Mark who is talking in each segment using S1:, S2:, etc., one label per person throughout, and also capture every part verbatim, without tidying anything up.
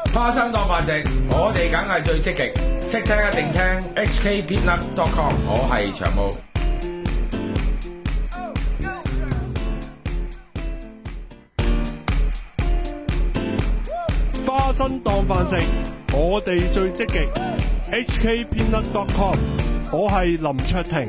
S1: 花生當飯食，我哋梗係最積極，識聽一定聽 H K peanut dot com， 我係長毛。
S2: 花生當飯食，我哋最積極 H K peanut dot com， 我係林卓廷。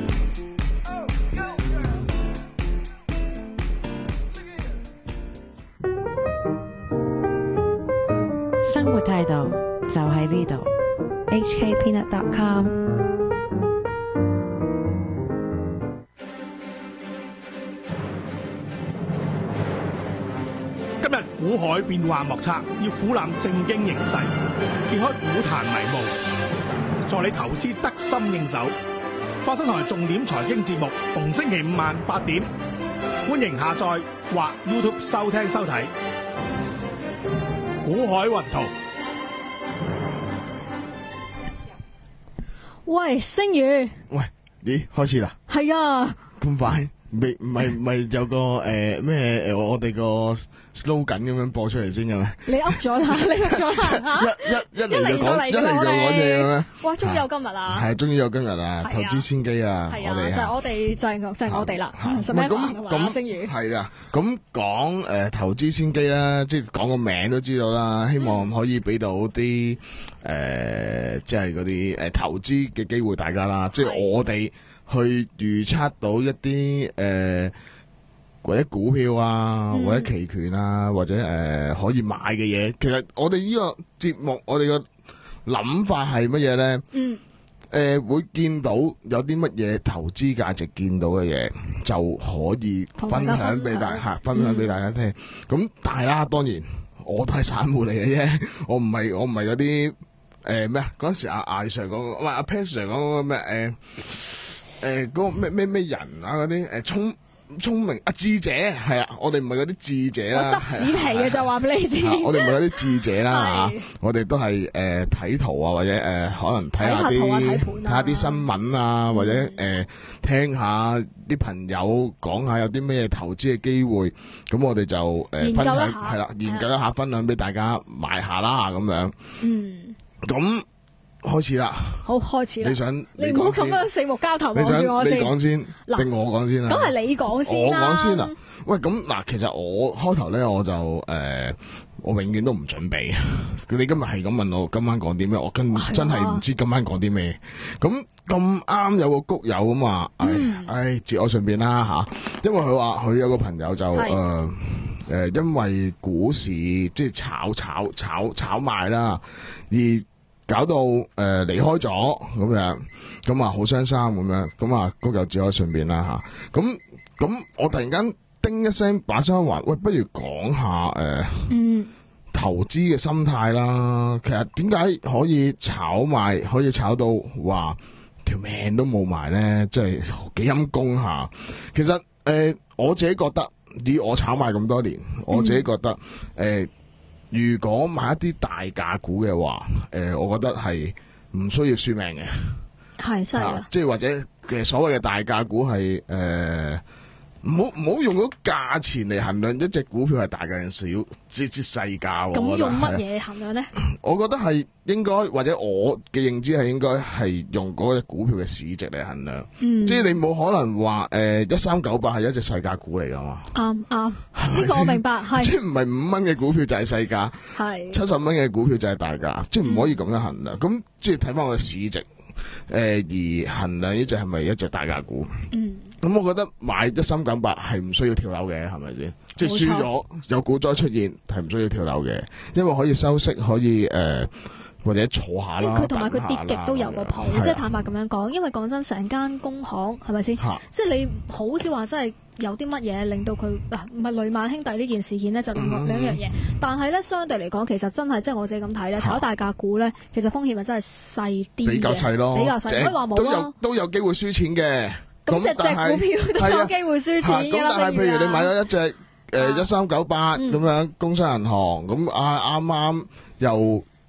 S3: 生活態度就喺呢度 ，H K peanut dot com。
S4: 今日股海變幻莫測，要俯覽正經形勢，揭開股壇迷霧，助你投資得心應手。花生台重點財經節目，逢星期五晚八點，歡迎下載或 YouTube 收聽收睇。股海雲圖。
S5: 喂，星宇。
S6: 喂，咦，開始啦？
S5: 係啊。
S6: 咁快？未唔係唔係有個誒咩誒我哋個 slogan 咁樣播出嚟先嘅咩？
S5: 你噏咗啦，你噏咗啦嚇！
S6: 一一一嚟就講一嚟就講嘢嘅咩？
S5: 哇！終於有今日啦！
S6: 係，終於有今日啦！投資先機啊！
S5: 係啊，就係我哋就係就係我哋啦。十咩
S6: 咁咁
S5: 星宇
S6: 係啊，咁講誒投資先機啦，即係講個名都知道啦。希望可以俾到啲誒，即係嗰啲誒投資嘅機會大家啦。即係我哋去預測到一啲誒、呃、或者股票啊，嗯、或者期權啊，或者誒、呃、可以買嘅嘢。其實我哋呢個節目，我哋個諗法係乜嘢咧？嗯，誒、呃、會見到有啲乜嘢投資價值見到嘅嘢，就可以分享俾大家，分享俾大家聽。咁、嗯、但係啦，當然我都係散戶嚟嘅啫，我唔係我唔係嗰啲誒咩啊？嗰陣時阿艾 Sir 講，唔係阿 Pat Sir 講嗰個咩誒？呃誒，嗰、呃那個咩咩咩人啊，嗰啲誒聰聰明啊智者係啊，我哋唔係嗰啲智者啦，
S5: 我執紙皮嘅就話俾你知，
S6: 我哋唔係嗰啲智者啦吓，我哋都係誒睇圖啊，或者誒、呃、可能睇下啲睇下啲新聞啊，或者誒、呃、聽下啲朋友講下有啲咩投資嘅機會，咁我哋就誒、呃、分享係啦，研究一下，分享俾大家買下啦咁樣。嗯，咁。開始啦，
S5: 好開始啦！
S6: 你想
S5: 你唔好咁樣四目交投望住我先。
S6: 你講先，定我講先啊？
S5: 咁係你講先啦。
S6: 我講先啊！喂，咁嗱，其實我開頭咧，我就誒、呃，我永遠都唔準備。你今日係咁問我今晚講啲咩，我跟真係唔知今晚講啲咩。咁咁啱有個谷友咁話，唉、嗯、唉，節我順便啦吓，因為佢話佢有個朋友就誒誒、呃呃，因為股市即係炒炒炒炒賣啦，而搞到誒離、呃、開咗咁樣，咁啊好傷心咁樣，咁啊谷友節我順便啦吓，咁咁我突然間叮一聲把聲話，喂，不如講下誒、呃嗯、投資嘅心態啦。其實點解可以炒賣可以炒到話條命都冇埋咧？即係幾陰功下。其實誒、呃、我自己覺得，以我炒賣咁多年，我自己覺得誒。嗯呃如果買一啲大價股嘅話，誒、呃，我覺得係唔需要輸命嘅，
S5: 係真係，
S6: 即係或者嘅所謂嘅大價股係誒，唔好唔好用嗰價錢嚟衡量一隻股票係大價定少，即係細價。
S5: 咁用乜嘢衡量咧？
S6: 我覺得係應該，或者我嘅認知係應該係用嗰隻股票嘅市值嚟衡量。嗯，即係你冇可能話誒一三九八係一隻細價股嚟噶嘛？啱啱，呢個我明白，係即係唔係五蚊嘅股票就係細價，係七十蚊嘅股票就係大價，即係唔可以咁樣衡量。咁、嗯、即係睇翻個市值。誒、呃，而衡量呢隻係咪一隻大價股？嗯，咁我覺得買一三九八係唔需要跳樓嘅，係咪先？即係輸咗有股災出現係唔需要跳樓嘅，因為可以收息，可以誒、呃、或者坐下啦。佢同埋佢跌極都有個譜，即係坦白咁樣講。因為講真，成間工行係咪先？即係你好少話真係有啲乜嘢令到佢嗱，唔係雷曼兄弟呢件事件咧，就兩兩樣嘢。嗯、但係咧，相對嚟講，其實真係即係我自己咁睇咧，炒大價股咧，其實風險咪真係細啲嘅，比較細咯，比較細。唔可以話冇咯，都有都有機會輸錢嘅。咁隻隻股票都有機會輸錢嘅。咁但係譬如你買咗一隻誒一三九八咁樣工商銀行，咁啊啱啱又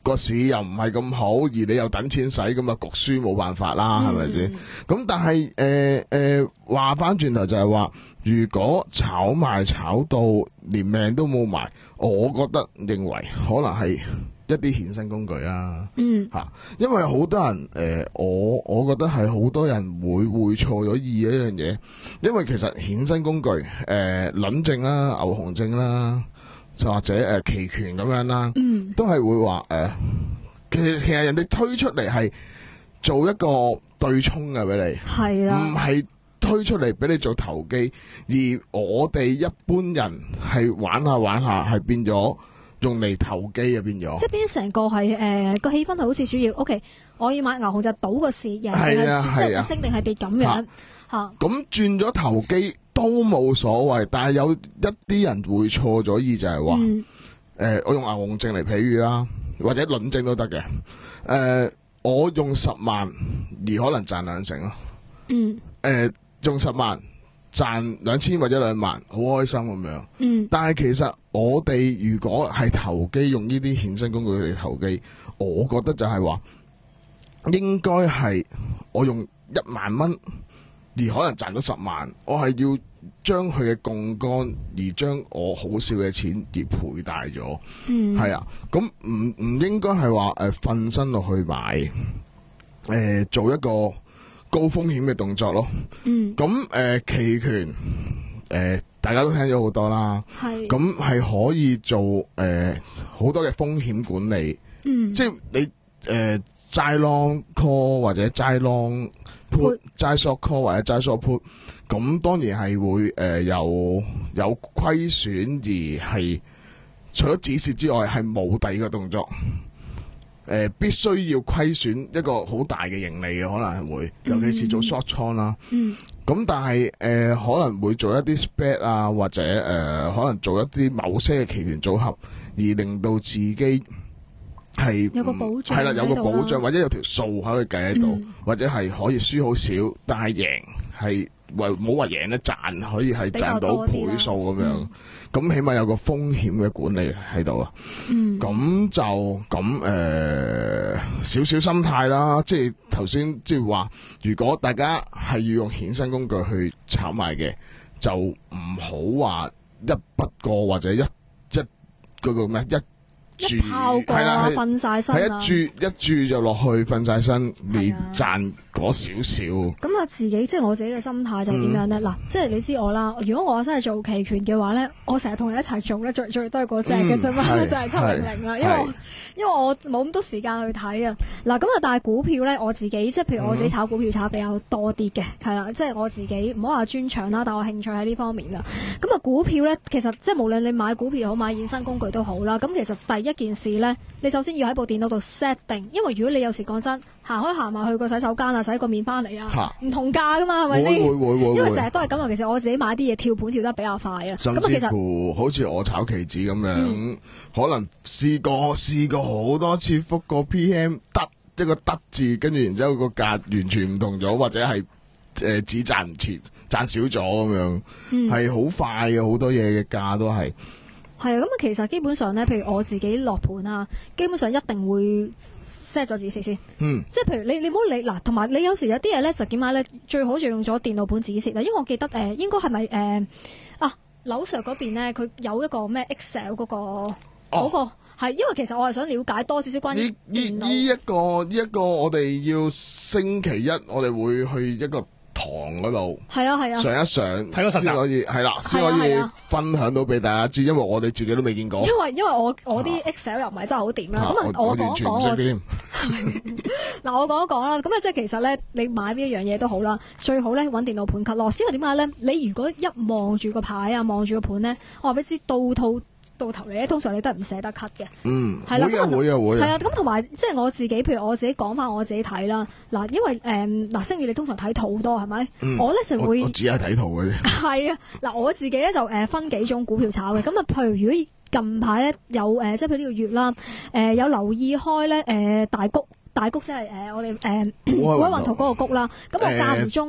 S6: 個市又唔係咁好，而你又等錢使，咁啊焗輸冇辦法啦，係咪先？咁但係誒誒話翻轉頭就係話，如果炒賣炒到連命都冇埋，我覺得認為可能係一啲衍生工具啊，
S5: 嗯
S6: 吓，因為好多人誒、呃，我我覺得係好多人會會錯咗意一樣嘢，因為其實衍生工具誒，輪證啦、牛熊證啦，就或者誒、呃、期權咁樣啦，
S5: 嗯，
S6: 都係會話誒、呃，其實其實人哋推出嚟係做一個對沖嘅俾你，
S5: 係啦，
S6: 唔係推出嚟俾你做投機，而我哋一般人係玩下玩下係變咗。用嚟投機啊，變咗，
S5: 即係變成個係誒個氣氛係好似主要 O K， 我要買牛熊就賭個市贏定係即係升定係跌咁樣嚇。
S6: 咁轉咗投機都冇所謂，但係有一啲人會錯咗意，就係話誒，我用牛熊證嚟譬喻啦，或者輪證都得嘅。誒、呃，我用十萬而可能賺兩成咯。嗯。誒、呃，用十萬。賺兩千或者兩萬，好開心咁樣。嗯，但係其實我哋如果係投機，用呢啲衍生工具嚟投機，我覺得就係話，應該係我用一萬蚊，而可能賺咗十萬，我係要將佢嘅槓桿，而將我好少嘅錢而賠大咗。嗯，係啊，咁唔唔應該係話誒瞓身落去買，誒、呃、做一個高風險嘅動作咯，嗯，咁誒、呃、期權誒、呃、大家都聽咗好多啦，係，咁係可以做誒好、呃、多嘅風險管理，嗯，即係你誒齋 long call 或者齋 long put，齋 short call 或者齋 short put，咁當然係會誒、呃、有有虧損而係除咗止蝕之外係冇第二個動作。誒、呃，必須要虧損一個好大嘅盈利嘅，可能係會，尤其是做 short 倉啦。嗯。咁但係誒、呃，可能會做一啲 spread 啊，或者誒、呃，可能做一啲某些嘅期權組合，而令到自己係
S5: 有個保障，
S6: 係啦，有個保障，或者有條數可以計喺度，嗯、或者係可以輸好少，但係贏係為冇話贏咧賺，可以係賺到倍數咁樣。咁、嗯、起碼有個風險嘅管理喺度啊，咁、嗯、就咁誒、呃、少少心態啦，即係頭先即係話，如果大家係要用衍生工具去炒賣嘅，就唔好話一筆過或者一一嗰個咩一。
S5: 一炮過啊，瞓晒身啊！
S6: 係一注一注就落去瞓晒身，你賺嗰少少。
S5: 咁啊，自己即係我自己嘅心態就點樣咧？嗱、嗯，即係你知我啦。如果我真係做期權嘅話咧，我成日同你一齊做咧，最最都係嗰隻嘅啫嘛，就係七零零啦。因為我因為我冇咁多時間去睇啊。嗱，咁啊，但係股票咧，我自己即係譬如我自己炒股票炒得比較多啲嘅，係啦、嗯，即係我自己唔好話專長啦，但我興趣喺呢方面啦。咁啊，股票咧，其實即係無論你買股票好買衍生工具都好啦。咁其實第一一件事咧，你首先要喺部電腦度 set 定，因為如果你有時講真，行開行埋去個洗手間啊，洗個面翻嚟啊，唔同價噶嘛，係咪先？會會會，因為成日都係咁啊。其實我自己買啲嘢跳盤跳得比較快啊。
S6: 甚至乎好似我炒期指咁樣，嗯、可能試過試過好多次覆個 P M 得一個得字，跟住然之後個價完全唔同咗，或者係誒只賺唔切，賺少咗咁樣，係好、嗯、快嘅，好多嘢嘅價都係。
S5: 係啊，咁啊，其實基本上咧，譬如我自己落盤啊，基本上一定會 set 咗指示先。嗯。即係譬如你你唔好理嗱，同埋你有時有啲嘢咧就點解咧？最好就用咗電腦盤指示啦，因為我記得誒、呃、應該係咪誒啊劉 Sir 嗰邊咧，佢有一個咩 Excel 嗰、嗰個嗰、哦嗰個係，因為其實我係想了解多少少關於電腦。呢
S6: 呢一個呢一個我哋要星期一我哋會去一個堂嗰度，係啊係啊，上一上睇個實習可以係啦，先可以分享到俾大家知，因為我哋自己都未見過。
S5: 因為因為我我啲 Excel 又唔係真係好掂啦，咁啊我講一講我嗱我講一講啦，咁啊即係其實咧，你買邊一樣嘢都好啦，最好咧揾電腦盤 cut loss，因為點解咧？你如果一望住個牌啊，望住個盤咧，我話俾你知到套。到頭嚟咧，通常你都係唔捨得 cut 嘅。嗯，係啦，會啊會啊會啊。係啊，咁同埋即係我自己，譬如我自己講翻我自己睇啦。嗱，因為誒嗱，星宇你通常睇圖多係咪？嗯、我咧就會我，我只係睇圖嘅啫。係啊，嗱我自己咧就誒分幾種股票炒嘅。咁啊，譬如如果近排咧有誒，即係譬如呢個月啦，誒、呃、有留意開咧誒、呃、大谷大谷即係誒我哋誒海運圖嗰個谷啦。咁我間唔中。呃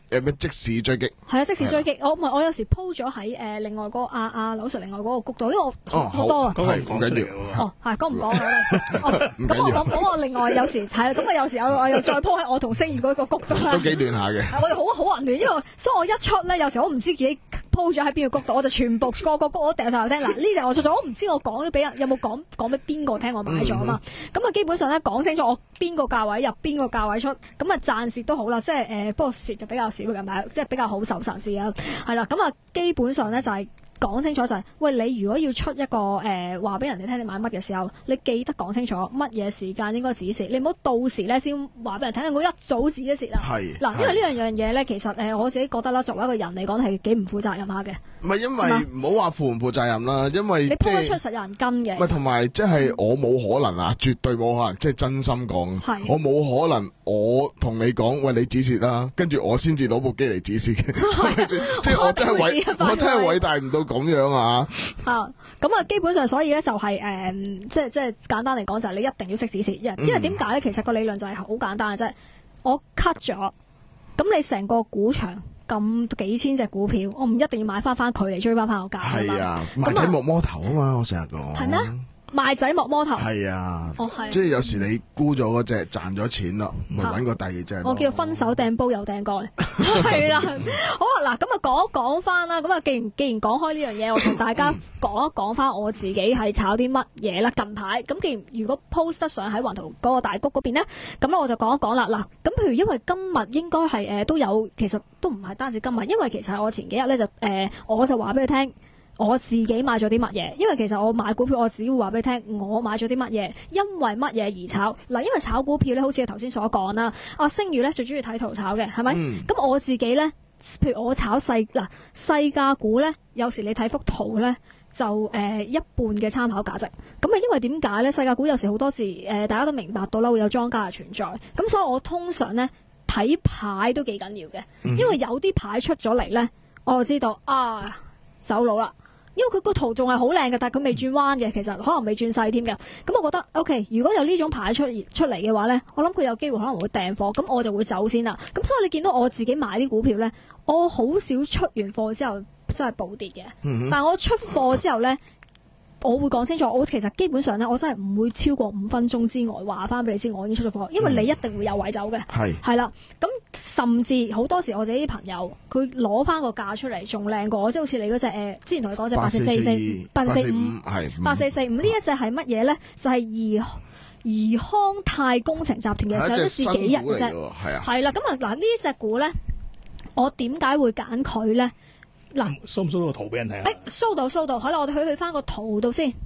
S6: 誒咩即時追擊？
S5: 係啊，即時追擊。我唔係我有時 po 咗喺誒另外嗰阿阿柳 Sir 另外嗰個谷度，因為我好多啊。
S6: 係唔緊要。
S5: 哦，係講唔講啊？咁我咁咁我另外有時係啦，咁啊有時我我又再 po 喺我同星宇嗰個谷度啦。
S6: 都幾亂下嘅。
S5: 我哋好好混亂，因為所以我一出咧，有時我唔知自己 po 咗喺邊個谷度，我就全部個個谷我掉晒嚟聽。嗱呢隻我出咗，我唔知我講咗俾人有冇講講俾邊個聽我買咗啊嘛。咁啊基本上咧講清楚我邊個價位入邊個價位出，咁啊賺蝕都好啦，即係誒不過蝕就比較少嘅，咪即係比較好受實事啊。係啦，咁啊基本上咧就係、是。講清楚就係、是，喂你如果要出一個誒話俾人哋聽你買乜嘅時候，你記得講清楚乜嘢時間應該止蝕，你唔好到時咧先話俾人聽，我一早止咗蝕啦。係嗱，因為呢樣樣嘢咧，其實誒、呃、我自己覺得啦，作為一個人嚟講係幾唔負責任下嘅。唔係
S6: 因為唔好話負唔負責任啦，因為
S5: 你鋪得出實有人跟嘅。
S6: 唔係同埋即係我冇可能啊，絕對冇可能，即係真心講，我冇可能我同你講，喂你止蝕啦，跟住我先至攞部機嚟止蝕嘅，係咪先？即係我真係偉，我真係偉大唔到。咁樣啊！
S5: 啊，咁啊，基本上所以咧就係、是、誒、呃，即係即係簡單嚟講就係你一定要識止蝕，因為點解咧？其實個理論就係好簡單嘅啫。我 cut 咗，咁你成個股場咁幾千隻股票，我唔一定要買翻翻佢嚟追翻翻個價。
S6: 係啊，賣仔莫摸頭啊嘛！我成日講。係咩？
S5: 賣仔莫摸頭。係
S6: 啊，哦係。即係有時你沽咗嗰隻賺咗錢咯，咪揾個第二隻。
S5: 我叫分手掟煲又掟蓋。係啦，好啊嗱，咁啊講一講翻啦，咁啊既然既然講開呢樣嘢，我同大家講一講翻我自己係炒啲乜嘢啦。近排咁既然如果 post 得上喺雲圖嗰個大谷嗰邊咧，咁咧我就講一講啦。嗱，咁譬如因為今日應該係誒都有，其實都唔係單止今日，因為其實我前幾日咧就誒、呃、我就話俾佢聽。我自己買咗啲乜嘢？因為其實我買股票，我只會話俾你聽，我買咗啲乜嘢，因為乜嘢而炒。嗱，因為炒股票咧，好似頭先所講啦，阿星宇咧最中意睇圖炒嘅，係咪？咁、嗯、我自己咧，譬如我炒細嗱細價股咧，有時你睇幅圖咧，就誒、呃、一半嘅參考價值。咁啊，因為點解咧？細價股有時好多時誒、呃，大家都明白到啦，會有莊家嘅存在。咁所以我通常咧睇牌都幾緊要嘅，因為有啲牌出咗嚟咧，我就知道啊走佬啦。因為佢個圖仲係好靚嘅，但係佢未轉彎嘅，其實可能未轉細添嘅。咁我覺得 OK，如果有呢種牌出出嚟嘅話咧，我諗佢有機會可能會訂貨，咁我就會走先啦。咁所以你見到我自己買啲股票咧，我好少出完貨之後真係暴跌嘅。嗯、但係我出貨之後咧，我會講清楚，我其實基本上咧，我真係唔會超過五分鐘之外話翻俾你知我已經出咗貨，因為你一定會有位走嘅。係係啦，咁甚至好多時我自己啲朋友佢攞翻個價出嚟仲靚過我，即係好似你嗰隻誒，之前同你講隻八四四四八四四五係八四四五呢一隻係乜嘢咧？就係宜宜康泰工程集團嘅上咗市幾日嘅啫，係啊，係啦，咁啊嗱呢隻股咧，我點解會揀佢咧？嗱，
S4: 搜唔搜到個圖俾人睇啊？
S5: 誒，搜到搜到，好啦，我哋去去翻個圖度先。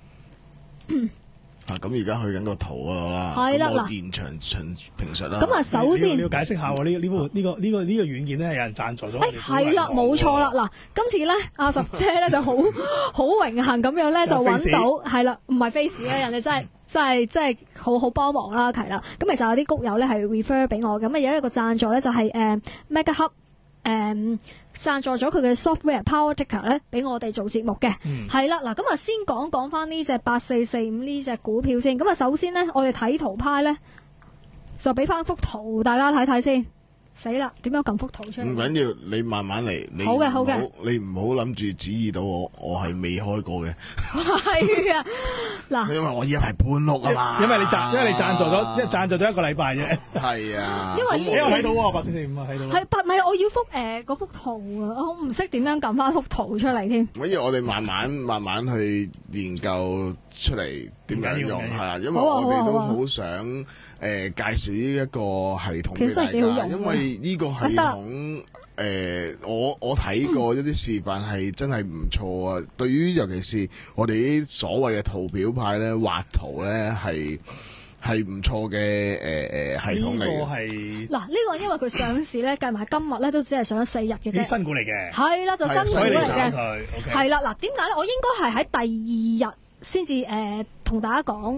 S6: 啊，咁而家去緊個圖嗰度啦，
S5: 係啦，嗱，
S6: 現場陳評述啦。
S5: 咁啊，首先
S4: 你要解釋下喎，呢呢部呢個呢個呢個軟件咧，有人贊助咗。
S5: 誒，係啦，冇錯啦，嗱，今次咧，阿十姐咧就好好榮幸咁樣咧就揾到，係啦，唔係 face 咧，人哋真係真係真係好好幫忙啦，係啦。咁其實有啲谷友咧係 refer 俾我，咁啊有一個贊助咧就係誒 Mega Hub。誒、嗯、贊助咗佢嘅 software Power Ticker 咧，俾我哋做節目嘅，係啦、嗯，嗱咁啊先講講翻呢隻八四四五呢隻股票先。咁啊首先咧，我哋睇圖派咧，就俾翻幅圖大家睇睇先。死啦！點樣撳幅圖出嚟？
S6: 唔緊要，你慢慢嚟。你
S5: 好嘅，好嘅。
S6: 你唔好諗住指意到我，我係未開過嘅。
S5: 係啊，嗱，
S6: 因為我依家係搬屋啊嘛。
S4: 因為你贊，因為你贊助咗，一贊助咗一個禮拜啫。
S6: 係啊。
S5: 因為
S4: 你有睇到喎，八四四五啊，睇到。
S5: 係，唔係我要幅誒嗰幅圖啊，我唔識點樣撳翻幅圖出嚟添。
S6: 所以我哋慢慢慢慢去研究出嚟點樣用係啦，因為我哋都好想。誒、呃、介紹呢一個系統俾大家，因為呢個系統誒、呃，我我睇過一啲示範係真係唔錯啊！嗯、對於尤其是我哋啲所謂嘅圖表派咧，畫圖咧係係唔錯嘅誒誒系統嚟嘅。
S5: 嗱，呢、呢個因為佢上市咧，計埋今日咧都只係上咗四日嘅啫。
S4: 新股嚟嘅。係
S5: 啦，就新股嚟嘅。
S4: 係
S5: 啦，嗱，點解咧？我應該係喺第二日先至誒同大家講。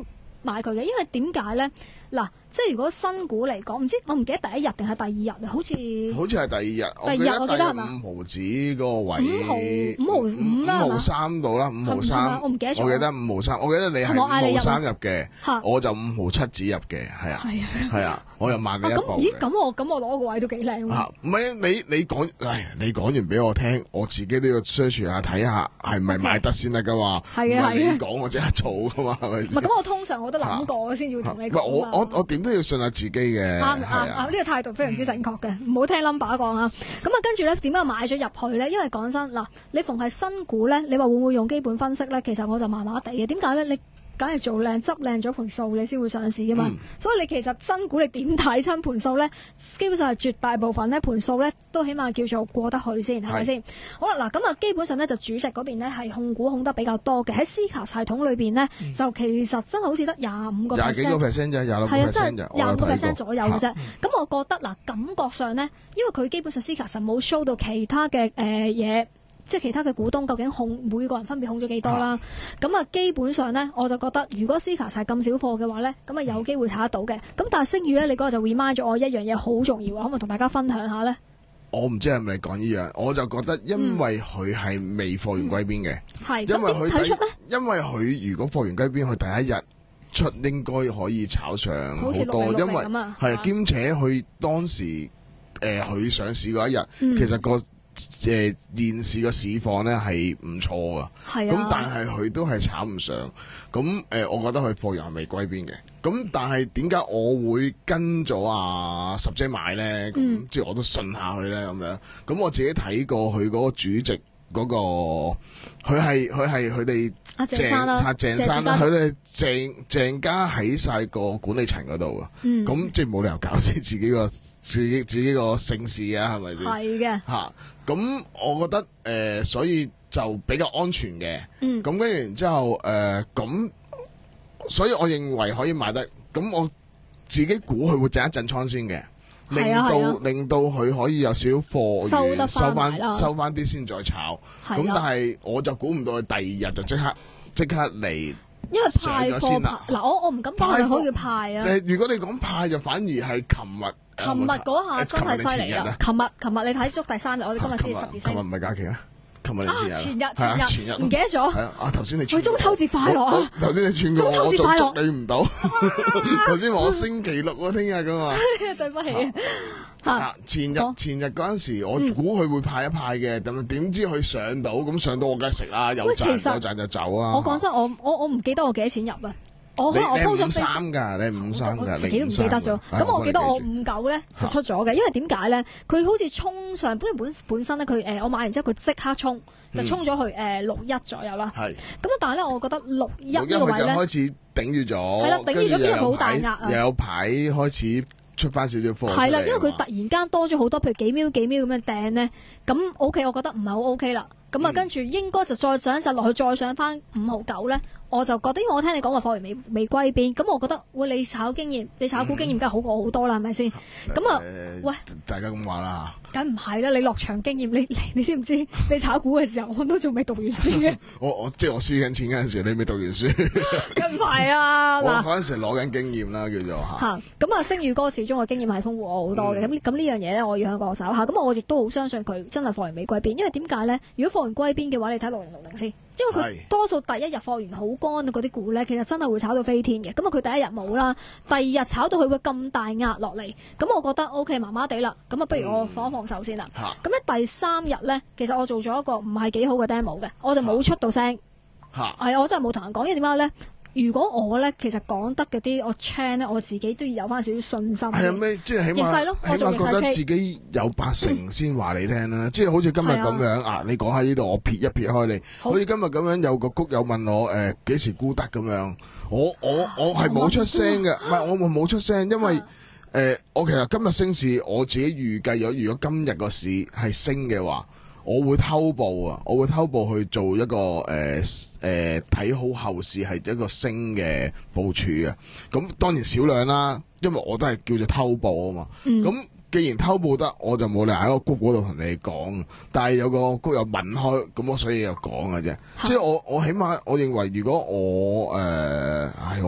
S5: 買佢嘅，因為點解咧？嗱，即係如果新股嚟講，唔知我唔記得第一日定係第二日，好似
S6: 好似係第二日，
S5: 第二日我記得係嘛？
S6: 五毫子嗰個位，
S5: 五毫五毫五啦，
S6: 五毫三到啦，五毫三，
S5: 我唔記得咗。
S6: 我記得五毫三，我記得你係五毫三入嘅，我就五毫七子入嘅，係啊，
S5: 係啊，
S6: 係啊，我又慢你一步。
S5: 咦？咁我咁我攞個位都幾靚喎。
S6: 嚇，唔係你你講，唉，你講完俾我聽，我自己都要 search 下睇下係咪買得先得噶嘛。係啊係啊，你講我即刻做噶嘛，係咪？唔係咁，
S5: 我通常我都諗過先至會同你講。
S6: 我我我點都要信下自己嘅。
S5: 啱啱啱，呢個態度非常之正確嘅，唔好聽 number 講啊。咁啊，跟住咧點解買咗入去咧？因為講真嗱，你逢係新股咧，你話會唔會用基本分析咧？其實我就麻麻地嘅。點解咧？你梗係做靚執靚咗盤數，你先會上市噶嘛。嗯、所以你其實新股你點睇親盤數咧？基本上係絕大部分咧盤數咧都起碼叫做過得去先，係咪先？好啦，嗱咁啊，基本上咧就主席嗰邊咧係控股控得比較多嘅。喺 C 卡系統裏邊咧，嗯、就其實真係好似得廿五個 percent，廿幾個 percent 啫，廿六 percent 啫，廿五個 percent 左右嘅啫。咁我覺得嗱，感覺上咧，因為佢基本上 C 卡實冇 show 到其他嘅誒嘢。即係其他嘅股東究竟控每個人分別控咗幾多啦？咁啊，基本上咧，我就覺得如果 C 卡係咁少貨嘅話咧，咁啊有機會炒得到嘅。咁但係星宇咧，你嗰日就 remind 咗我一樣嘢好重要啊，可唔可以同大家分享下咧？
S6: 我唔知係咪講呢樣，我就覺得因為佢係未貨源歸邊嘅，係、嗯、因為佢睇出咧，因為佢如果貨源歸邊，佢第一日出應該可以炒上好多，因為係兼且佢當時誒佢、呃、上市嗰一日，嗯、其實個。誒、呃、現時個市況咧係唔錯噶，咁、啊、但係佢都係炒唔上，咁誒、呃，我覺得佢貨源係未歸邊嘅，咁但係點解我會跟咗阿十姐買咧？咁、嗯、即係我都信下佢咧咁樣，咁我自己睇過佢嗰個主席嗰、嗰個，佢係佢係佢哋鄭阿鄭生啦，佢哋鄭鄭家喺晒個管理層嗰度啊，咁、嗯、即係冇理由搞死自己個。自己自己個姓氏啊，係咪先？係嘅。嚇，咁我覺得誒、呃，所以就比較安全嘅。嗯。咁跟住然之後誒，咁、呃，所以我認為可以買得。咁我自己估佢會震一震倉先嘅，令到、啊、令到佢可以有少少貨源收翻收翻啲先再炒。咁、啊、但係我就估唔到佢第二日就即刻即刻嚟。
S5: 因為派貨派嗱，我我唔敢講係可以派啊。
S6: 誒，如果你講派就反而係琴日。
S5: 琴日嗰下真係犀利啦！琴日琴日你睇足第三日，我哋今日先十字星。
S6: 琴日唔係假期啊！琴日你
S5: 前日前日前日唔記得咗。
S6: 係啊！啊頭先你
S5: 佢中秋節快樂啊！
S6: 頭先你串過我，我仲捉你唔到。頭先話我星期六喎，聽日㗎嘛。
S5: 對不起啊！
S6: 前日前日嗰陣時，我估佢會派一派嘅，咁點知佢上到咁上到我梗係食啦，有賺有賺就走啊！
S5: 我講真，我我我唔記得我幾多錢入啊！我可能我 po 咗
S6: 三㗎，你五三㗎，
S5: 自己都唔記得咗。咁我記得我五九咧就出咗嘅，因為點解咧？佢好似衝上，本本本身咧佢誒我買完之後佢即刻衝，就衝咗去誒六一左右啦。係。咁啊，但係咧，我覺得六一呢個位咧，
S6: 開始頂住咗。係啦，頂住咗，跟住好大壓啊！又有排開始出翻少少貨。係啦，因為佢突然間多咗好多，譬如幾秒幾秒咁樣掟咧，咁 O K，我覺得唔係好 O K 啦。咁啊，跟住應該就再上一陣落去，再上翻五毫九咧。我就覺得，因為我聽你講話貨源未未歸邊，咁我覺得，喂，你炒經驗，你炒股經驗梗係好過好多啦，係咪先？咁啊，喂， 大家咁話啦，
S5: 梗唔係啦，你落場經驗，你你，你知唔知？你炒股嘅時候，我都仲未讀完書嘅。我
S6: 我即係我輸緊錢嗰陣時，你未讀完書。
S5: 梗唔係啊！
S6: 我嗰陣時攞緊經驗啦，叫做嚇。
S5: 嚇，咁啊，星宇哥始終嘅經驗係豐富我好多嘅。咁咁呢樣嘢咧，我要向個手下。咁我亦都好相信佢真係貨源未歸邊，因為點解咧？如果貨源歸邊嘅話，你睇六零六零先。因為佢多數第一日貨源好乾嗰啲股咧，其實真係會炒到飛天嘅。咁啊，佢第一日冇啦，第二日炒到佢會咁大壓落嚟，咁我覺得 O K 麻麻地啦。咁啊，不如我放一放手先啦。咁咧、嗯、第三日咧，其實我做咗一個唔係幾好嘅 demo 嘅，我就冇出到聲。係啊、嗯，我真係冇同人講，因為點解咧？如果我咧，其實講得嗰啲我 chain 咧，我自己都要有翻少少信心。係啊，
S6: 咩即係起碼起碼覺得自己有八成先話你聽啦。嗯、即係好似今日咁樣啊，啊，你講喺呢度，我撇一撇開你。好似今日咁樣有個谷友問我誒幾、呃、時沽得咁樣，我我我係冇出聲嘅，唔係、啊、我冇出聲，因為誒、呃、我其實今日升市，我自己預計咗，如果今日個市係升嘅話。我會偷步啊！我會偷步去做一個誒誒睇好後市係一個升嘅部署嘅。咁當然少量啦，因為我都係叫做偷步啊嘛。咁、嗯、既然偷步得，我就冇理由喺個谷嗰度同你講。但係有個谷友問開，咁我所以又講嘅啫。即係我我起碼我認為，如果我誒，唉、呃，我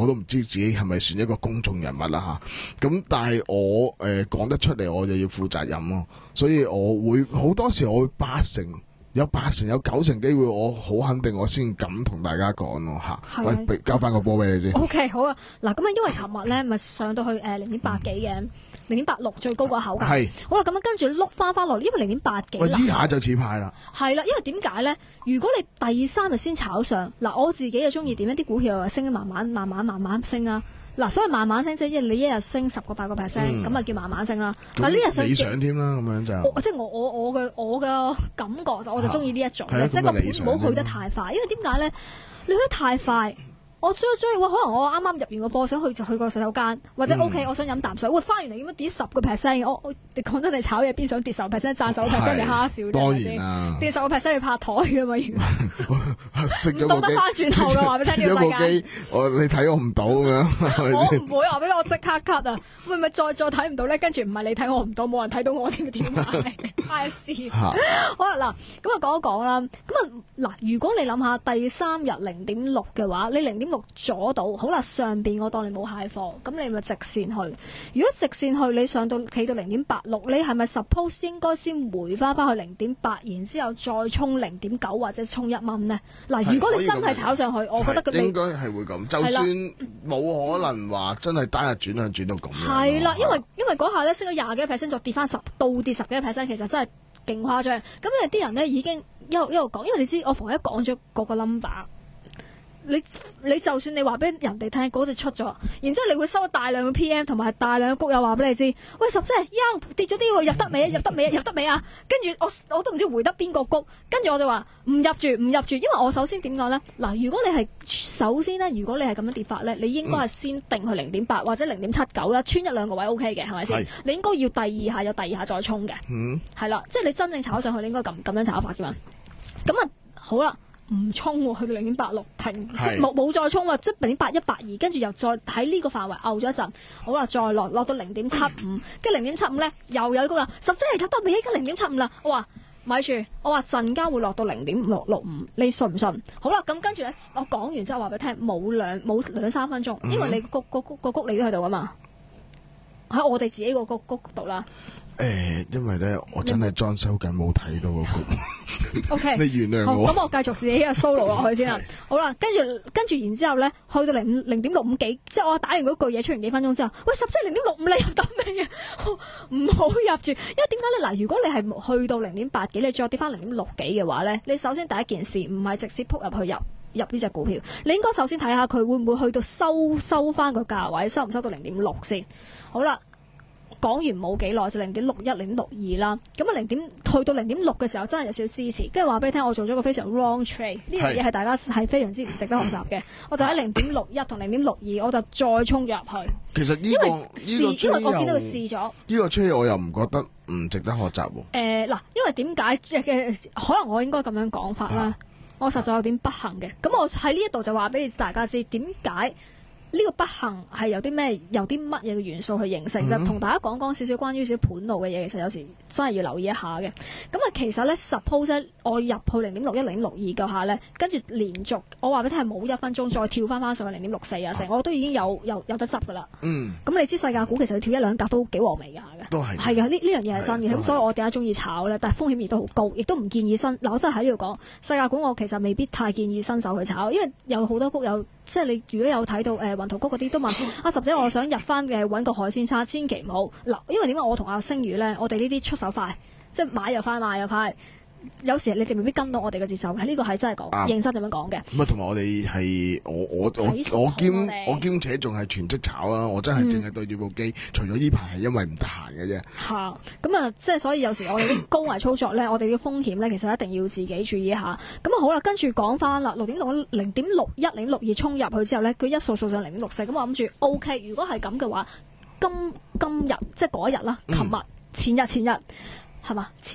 S6: 我都唔知自己係咪算一個公眾人物啦嚇。咁但係我誒講、呃、得出嚟，我就要負責任咯。所以我會好多時我會八成。有八成有九成機會，我好肯定，我先敢同大家講咯嚇。喂，俾交翻個波俾你先。
S5: O、okay, K， 好啊。嗱，咁啊，因為琴日咧咪上到去誒零點八幾嘅，零點八六最高個口價。係。好啦，咁樣跟住碌翻翻落嚟，因為零點八幾。喂，依
S6: 下就似派啦。
S5: 係啦，因為點解咧？如果你第三日先炒上，嗱，我自己就中意點樣啲股票又升，慢慢慢慢慢慢升啊。嗱，所以慢慢升即係你一日升十個八個 percent，咁啊叫慢慢升啦。嗱，呢日上
S6: 理想添啦，咁樣就
S5: 即係我我我嘅我嘅感覺就我就中意呢一種嘅，即係個盤唔好去得太快，因為點解咧？你去得太快。我追追可能我啱啱入完個貨，想去就去個洗手間，或者 O K，我想飲啖水，喂，翻完嚟點樣跌十個 percent？我我你講真，你炒嘢邊想跌十個 percent， 賺十個 percent 你蝦笑啫，
S6: 當然啦，
S5: 跌十個 percent 你拍台㗎嘛，
S6: 食咗
S5: 到得翻轉頭啦，話俾你聽呢個世界。
S6: 我你睇我唔到咁樣，
S5: 我唔會話俾我即刻 cut 啊！會唔會再再睇唔到咧？跟住唔係你睇我唔到，冇人睇到我添點解 ？I F C 好啦，嗱咁啊講一講啦。咁啊嗱，如果你諗下第三日零點六嘅話，你零點六阻到。好啦，上邊我當你冇蟹貨，咁你咪直線去。如果直線去，你上到企到零點八六，你係咪 suppose 應該先回翻翻去零點八，然之後再衝零點九或者衝一蚊呢？嗱，如果你真係炒上去，我覺得佢
S6: 應該係會咁。就算冇可能話真係單日轉向轉到咁樣。
S5: 係啦，因為因為嗰下咧升咗廿幾個 percent，再跌翻十倒跌十幾個 percent，其實真係勁誇張。咁因為啲人咧已經一路一路講，因為你知我逢一講咗嗰個 number。你你就算你話俾人哋聽嗰隻出咗，然之後你會收到大量嘅 P M 同埋大量嘅谷友話俾你知，喂十姐呀跌咗啲喎，入得未啊？入得未啊？入得未啊？跟住我我都唔知回得邊個谷，跟住我就話唔入住唔入住，因為我首先點講咧？嗱，如果你係首先咧，如果你係咁樣跌法咧，你應該係先定去零點八或者零點七九啦，穿一兩個位 O K 嘅，係咪先？你應該要第二下有第二下再衝嘅，嗯，係啦，即係你真正炒上去，你應該咁咁樣炒法啫嘛。咁啊好啦。唔衝喎，去到零點八六停，即係冇冇再衝喎，即係零點八一八二，跟住又再喺呢個範圍拗咗一陣，好啦，再落落到零點七五，跟住零點七五咧又有一個話十真係入得未？而家零點七五啦，我話咪住，我話陣間會落到零點六六五，你信唔信？好啦，咁跟住咧，我講完之後話俾你聽，冇兩冇兩三分鐘，因為你個個個個谷你都喺度噶嘛，喺我哋自己個谷谷度啦。
S6: 誒、欸，因為咧，我真係裝修緊，冇睇到個股。O K， 你原諒我。
S5: 咁我繼續自己嘅 solo 落去先啦。好啦，跟住跟住，然之後咧，去到零零點六五幾，即係我打完嗰句嘢出完幾分鐘之後，喂，十即係零點六五，你入得未啊？唔好入住，因為點解咧？嗱，如果你係去到零點八幾，你再跌翻零點六幾嘅話咧，你首先第一件事唔係直接撲入去入入呢隻股票，你應該首先睇下佢會唔會去到收收翻個價位，收唔收到零點六先。好啦。講完冇幾耐就零點六一、零點六二啦，咁啊零點去到零點六嘅時候真係有少少支持，跟住話俾你聽，我做咗個非常 wrong trade， 呢樣嘢係大家係非常之唔值得學習嘅。我就喺零點六一同零點六二，我就再衝入去。
S6: 其實呢、這個因為
S5: 因為我見到佢試咗
S6: 呢個 trade，我又唔覺得唔值得學習喎。誒、
S5: 呃、嗱，因為點解嘅可能我應該咁樣講法啦，啊、我實在有點不幸嘅。咁我喺呢一度就話俾大家知點解。呢個不幸係有啲咩，有啲乜嘢嘅元素去形成？嗯、就同大家講講少少關於少少盤路嘅嘢，其實有時真係要留意一下嘅。咁啊，其實咧 suppose 我入去零點六一、零點六二嘅下咧，跟住連續我話俾你聽係冇一分鐘再跳翻翻上去零點六四啊，成我都已經有有有得執噶啦。嗯。咁你知世界股其實你跳一兩格都幾和味㗎嘅。都係。係㗎，呢呢樣嘢係真嘅。咁所以我點解中意炒咧？但係風險亦都好高，亦都唔建議新。嗱，我真係喺呢度講世界股，我其實未必太建議新手去炒，因為有好多股有。即係你如果有睇到誒雲圖谷嗰啲都問阿十姐，我想入翻嘅揾個海鮮叉，千祈唔好嗱，因為點解我同阿星宇咧，我哋呢啲出手快，即係買又快，賣又快。有時你哋未必跟到我哋嘅節奏嘅，呢個係真係講認真咁樣講嘅。
S6: 咁啊，同埋我哋係我我我我兼我兼且仲係全職炒啊！我真係淨係對住部機，除咗呢排係因為唔得閒嘅啫。嚇！咁啊，即係所以有時我哋啲高危操作咧，我哋嘅風險咧，其實一定要自己注意一下。咁啊好啦，跟住講翻啦，六點六零點六一、零點六二衝入去之後咧，佢一掃掃上零點六四，咁我諗住 O K。如果係咁嘅話，今今日即係嗰日啦，琴日、前日、前日係嘛？前日。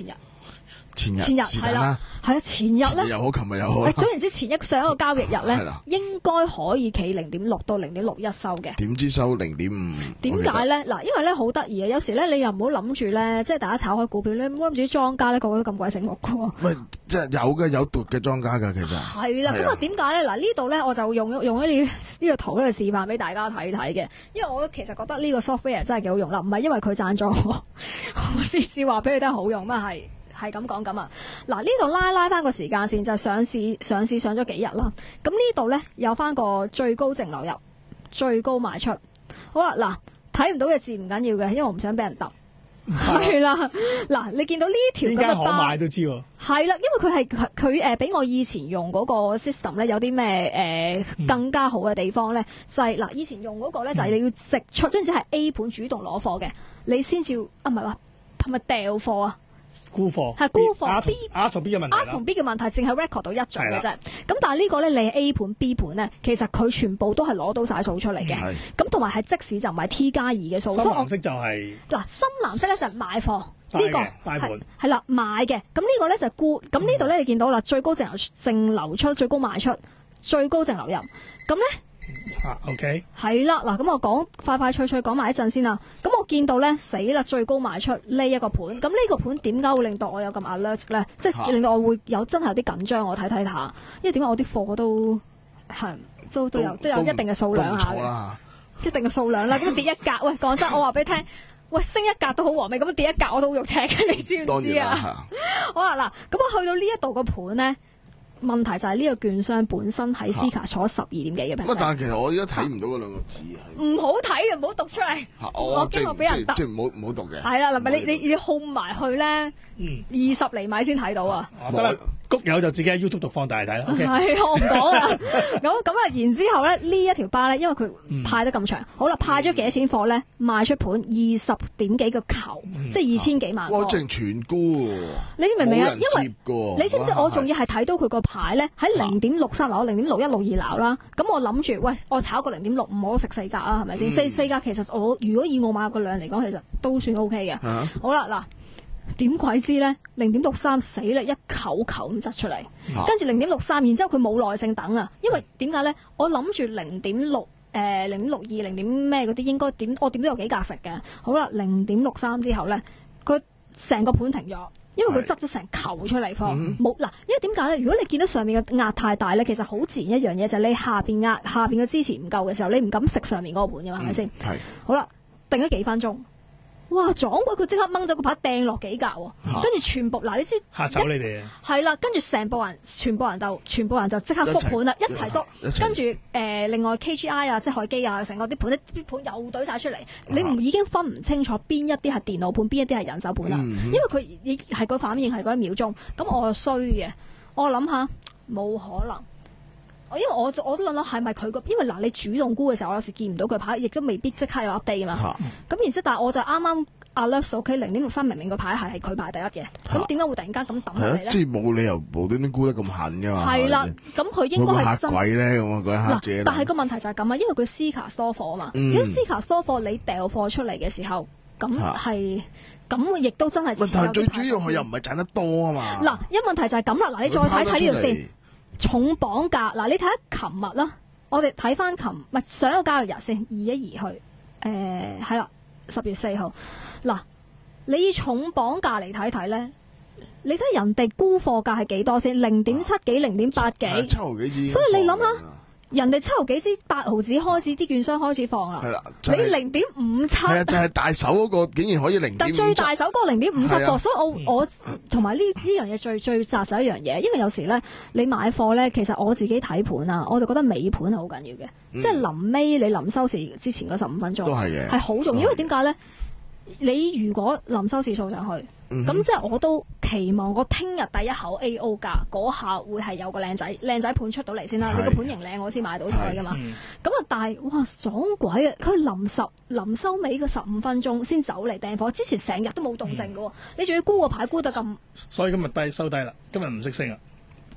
S6: 前日
S5: 前日係啦，係啊，前日咧
S6: 又好，琴日又好。
S5: 總言之，前一上一個交易日咧，應該可以企零點六到零點六一收嘅。
S6: 點知收零點五？
S5: 點解咧？嗱，因為咧好得意啊！有時咧你又唔好諗住咧，即係大家炒開股票咧，唔好諗住啲莊家咧個個都咁鬼醒目嘅喎。
S6: 喂，即係有嘅有毒嘅莊家㗎，其實
S5: 係啦。咁啊點解咧？嗱呢度咧我就用用咗呢呢個圖咧示範俾大家睇睇嘅，因為我其實覺得呢個 software 真係幾好用啦，唔係因為佢贊助我，我先至話俾佢聽好用，乜係。係咁講咁啊！嗱，呢度拉拉翻個時間線就係上市上市上咗幾日啦。咁呢度咧有翻個最高淨流入、最高賣出。好啦，嗱，睇唔到嘅字唔緊要嘅，因為我唔想俾人揼。係啦，嗱，你見到呢條咁嘅包，
S4: 可買都知喎。
S5: 係啦，因為佢係佢誒，比我以前用嗰個 system 咧有啲咩誒更加好嘅地方咧，嗯、就係、是、嗱，以前用嗰個咧就係你要直出，總之係 A 盤主動攞貨嘅，你先至啊，唔係話係咪掉貨啊？
S4: 沽貨
S5: 係沽貨
S4: B A 同 B 嘅問題
S5: ，A 同 B 嘅問題淨係 record 到一種嘅啫。咁但係呢個咧，你 A 盤 B 盤咧，其實佢全部都係攞到晒數出嚟嘅。咁同埋係即使就唔係 T 加二嘅數。
S4: 深藍色就係、是、
S5: 嗱，深藍色咧就係買貨，呢、這個係係啦買嘅。咁呢個咧就係沽。咁呢度咧你見到啦，最高淨流淨流出，最高賣出，最高淨流入。咁咧。
S4: 啊 ，OK，
S5: 係啦，嗱，咁我講快快脆脆講埋一陣先啦。咁我見到咧死啦，最高賣出呢一個盤。咁呢個盤點解會令到我有咁 alert 咧？即係令到我會有真係有啲緊張。我睇睇下，因為點解我啲貨都係都都有都，都有一定嘅數量下嘅，一定嘅數量啦。咁跌一格，喂，講真，我話俾你聽，喂，升一格都好和味，咁跌一格我都好肉赤嘅，你知唔知啊？好啦，嗱，咁我去到呢一度個盤咧。問題就係呢個券商本身喺 C 卡坐十二點幾嘅 percent。
S6: 但係其實我而家睇唔到嗰兩個字係。唔
S5: 好睇嘅，唔好讀出嚟。我驚我俾人揼。
S6: 即係唔好唔好讀嘅。
S5: 係啦，嗱，咪你你你控埋去咧，二十厘米先睇到啊。
S4: 得啦，谷友就自己喺 YouTube 度放大嚟睇啦。
S5: 係，我唔講啦。咁咁啊，然之後咧呢一條巴咧，因為佢派得咁長，好啦，派咗幾多錢貨咧？賣出盤二十點幾個球，即係二千幾萬。
S6: 哇！淨全沽喎。
S5: 你明唔明啊？因為你知唔知我仲要係睇到佢個牌咧喺零點六三樓、零點六一、六二樓啦。咁我諗住，喂，我炒個零點六五，我都食四格啊，係咪先？四四格其實我如果以我買個量嚟講，其實都算 O K 嘅。好啦，嗱。點鬼知咧？零點六三死啦，一球球咁執出嚟，跟住零點六三，然之後佢冇耐性等啊，因為點解咧？我諗住零點六誒零點六二零點咩嗰啲應該點我點都有幾格食嘅。好啦，零點六三之後咧，佢成個盤停咗，因為佢執咗成球出嚟放冇嗱。因為點解咧？如果你見到上面嘅壓太大咧，其實好自然一樣嘢就係、是、你下邊壓下邊嘅支持唔夠嘅時候，你唔敢食上面嗰個盤嘅嘛，係咪先？係好啦，定咗幾分鐘。哇！撞鬼佢即刻掹走個牌掟落幾格喎，跟住全部嗱你知
S4: 嚇走你哋啊！
S5: 係啦，跟住成部人全部人就全部人就即刻縮盤啦，一齊縮，跟住誒另外 K G I 啊，即係海基啊，成個啲盤啲盤又懟晒出嚟，你唔已經分唔清楚邊一啲係電腦盤，邊一啲係人手盤啦，因為佢已係個反應係嗰一秒鐘，咁我衰嘅，我諗下冇可能。因為我我都諗諗係咪佢個，因為嗱你主動沽嘅時候，我有時見唔到佢牌，亦都未必即刻有 update 啊嘛。咁然之後，但係我就啱啱 alert 屋企零點六三明明個牌係係佢排第一嘅，咁點解會突然間咁抌落嚟咧？
S6: 即係冇理由無端端沽得咁狠㗎嘛。係
S5: 啦，咁佢應該係
S6: 真鬼咧咁啊！嗰一刻啫。
S5: 但係個問題就係咁啊，因為佢 C 卡 store 貨啊嘛。如果 C 卡 store 貨你掉貨出嚟嘅時候，咁係咁亦都真係。
S6: 問題最主要佢又唔係賺得多啊嘛。
S5: 嗱，一問題就係咁啦。嗱，你再睇睇呢度先。重磅價嗱，你睇下琴日啦，我哋睇翻琴唔係上一個交易日先，移一移去，誒係啦，十月四號嗱，你以重磅價嚟睇睇咧，你睇人哋沽貨價係幾多先？零點七幾，零點八幾，
S6: 七毫幾支，
S5: 所以你諗下。人哋七毫幾支八毫子開始，啲券商開始放啦。係啦，你零點五七。係啊，就係大手嗰個竟然可以零點五七。但最大手嗰個零點五七個，所以我我同埋呢呢樣嘢最最扎實一樣嘢，因為有時咧你買貨咧，其實我自己睇盤啊，我就覺得尾盤係好緊要嘅，即係臨尾你臨收市之前嗰十五分鐘都係嘅，係好重要。因為點解咧？你如果臨收市掃上去，咁、嗯、即係我都期望我聽日第一口 A O 價嗰下會係有個靚仔靚仔盤出到嚟先啦。你個盤型靚，我先買到菜噶嘛。咁啊，但係哇撞鬼啊！佢臨十臨收尾嘅十五分鐘先走嚟訂貨，之前成日都冇動靜噶。嗯、你仲要沽個牌沽得咁，
S4: 所以今日低收低啦，今日唔識升啊。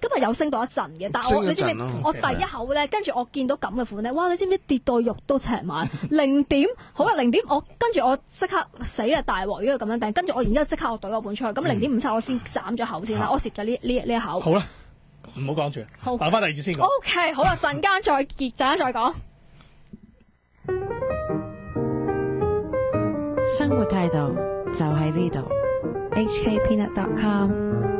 S5: 今日有升到一陣嘅，但係我你知唔知我第一口咧，跟住我見到咁嘅款咧，哇！你知唔知跌到肉都赤埋零點？好啦，零點我跟住我即刻死啦大鑊，如果咁樣掟，跟住我然之後即刻我懟個本出去，咁零點五七我先斬咗口先啦，我蝕咗呢呢呢一口。
S4: 好啦，唔好講住，好，留翻第二節先講。
S5: O K， 好啦，陣間再結，陣間再講。
S3: 生活態度就喺呢度。H K Peanut dot com